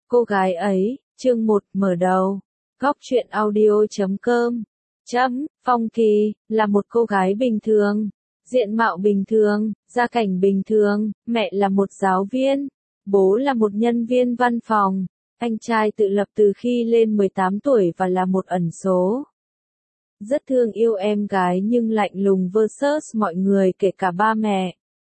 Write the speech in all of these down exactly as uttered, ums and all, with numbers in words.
Cô gái ấy, chương một mở đầu. Góc truyện audio chấm com. Chấm, Phong Kỳ, là một cô gái bình thường. Diện mạo bình thường, gia cảnh bình thường, mẹ là một giáo viên, bố là một nhân viên văn phòng. Anh trai tự lập từ khi lên mười tám tuổi và là một ẩn số. Rất thương yêu em gái nhưng lạnh lùng versus mọi người kể cả ba mẹ.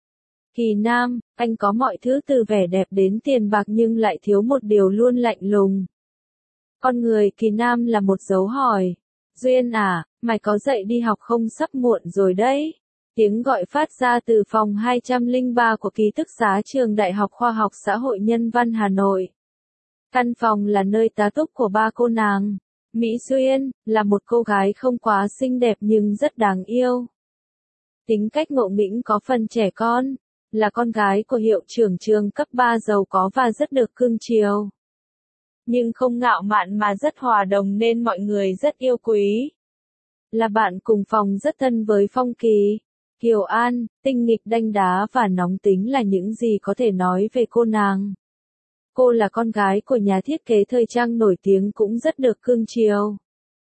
Kỳ Nam, anh có mọi thứ từ vẻ đẹp đến tiền bạc nhưng lại thiếu một điều luôn lạnh lùng. Con người Kỳ Nam là một dấu hỏi. Duyên à, mày có dậy đi học không, sắp muộn rồi đấy. Tiếng gọi phát ra từ phòng hai trăm lẻ ba của ký túc xá trường Đại học Khoa học Xã hội Nhân văn Hà Nội. Căn phòng là nơi tá túc của ba cô nàng. Mỹ Duyên, là một cô gái không quá xinh đẹp nhưng rất đáng yêu. Tính cách ngộ nghĩnh có phần trẻ con, là con gái của hiệu trưởng trường cấp ba giàu có và rất được cưng chiều. Nhưng không ngạo mạn mà rất hòa đồng nên mọi người rất yêu quý. Là bạn cùng phòng rất thân với Phong Kỳ. Kiều An, tinh nghịch đanh đá và nóng tính là những gì có thể nói về cô nàng. Cô là con gái của nhà thiết kế thời trang nổi tiếng cũng rất được cưng chiều.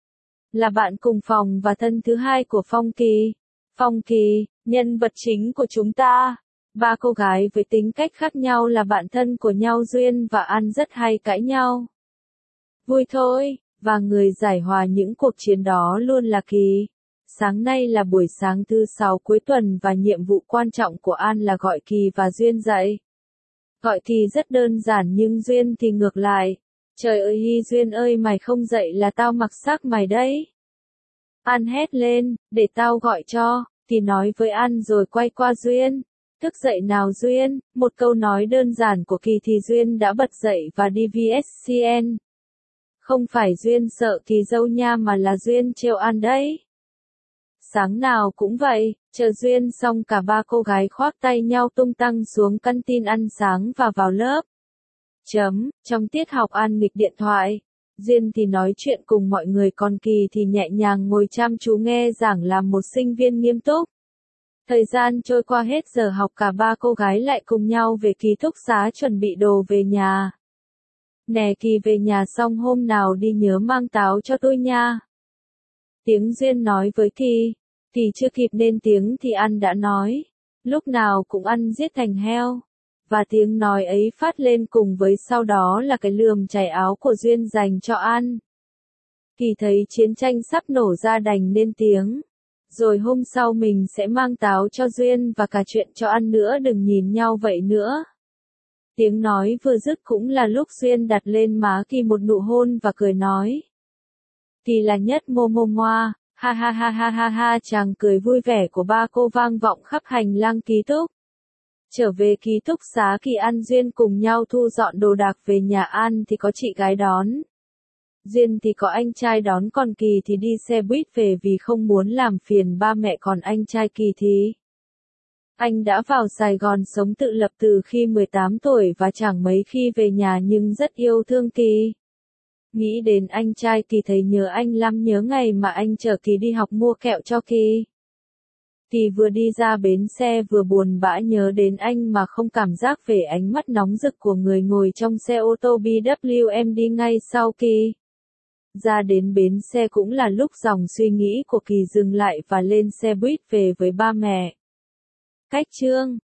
Là bạn cùng phòng và thân thứ hai của Phong Kỳ. Phong Kỳ, nhân vật chính của chúng ta. Ba cô gái với tính cách khác nhau là bạn thân của nhau. Duyên và An rất hay cãi nhau. Vui thôi, và người giải hòa những cuộc chiến đó luôn là Kỳ. Sáng nay là buổi sáng thứ sáu cuối tuần và nhiệm vụ quan trọng của An là gọi Kỳ và Duyên dậy. Gọi thì rất đơn giản nhưng Duyên thì ngược lại. Trời ơi Hy Duyên ơi, mày không dậy là tao mặc xác mày đấy. An hét lên, để tao gọi cho, thì nói với An rồi quay qua Duyên. Thức dậy nào Duyên, một câu nói đơn giản của Kỳ thì Duyên đã bật dậy và đi vê ét xê en. Không phải Duyên sợ Kỳ dâu nha mà là Duyên trêu An đấy. Sáng nào cũng vậy, chờ Duyên xong cả ba cô gái khoác tay nhau tung tăng xuống căn tin ăn sáng và vào lớp. Chấm, trong tiết học An nghịch điện thoại. Duyên thì nói chuyện cùng mọi người còn Kỳ thì nhẹ nhàng ngồi chăm chú nghe giảng làm một sinh viên nghiêm túc. Thời gian trôi qua hết giờ học cả ba cô gái lại cùng nhau về ký túc xá chuẩn bị đồ về nhà. Nè Kỳ, về nhà xong hôm nào đi nhớ mang táo cho tôi nha. Tiếng Duyên nói với Kỳ. Kỳ chưa kịp nên tiếng thì An đã nói. Lúc nào cũng ăn giết thành heo. Và tiếng nói ấy phát lên cùng với sau đó là cái lườm chảy áo của Duyên dành cho An. Kỳ thấy chiến tranh sắp nổ ra đành nên tiếng. Rồi hôm sau mình sẽ mang táo cho Duyên và cả chuyện cho An nữa, đừng nhìn nhau vậy nữa. Tiếng nói vừa dứt cũng là lúc Duyên đặt lên má Kỳ một nụ hôn và cười nói. Kỳ là nhất mô mô ngoa, ha ha ha ha ha ha. Chàng cười vui vẻ của ba cô vang vọng khắp hành lang ký túc. Trở về ký túc xá, Kỳ An Duyên cùng nhau thu dọn đồ đạc về nhà. An thì có chị gái đón. Duyên thì có anh trai đón, còn Kỳ thì đi xe buýt về vì không muốn làm phiền ba mẹ, còn anh trai Kỳ thì... Anh đã vào Sài Gòn sống tự lập từ khi mười tám tuổi và chẳng mấy khi về nhà nhưng rất yêu thương Kỳ. Nghĩ đến anh trai Kỳ thấy nhớ anh lắm, nhớ ngày mà anh chở Kỳ đi học mua kẹo cho Kỳ. Kỳ vừa đi ra bến xe vừa buồn bã nhớ đến anh mà không cảm giác về ánh mắt nóng rực của người ngồi trong xe ô tô bê vê kép em đi ngay sau Kỳ. Ra đến bến xe cũng là lúc dòng suy nghĩ của Kỳ dừng lại và lên xe buýt về với ba mẹ. Cách chương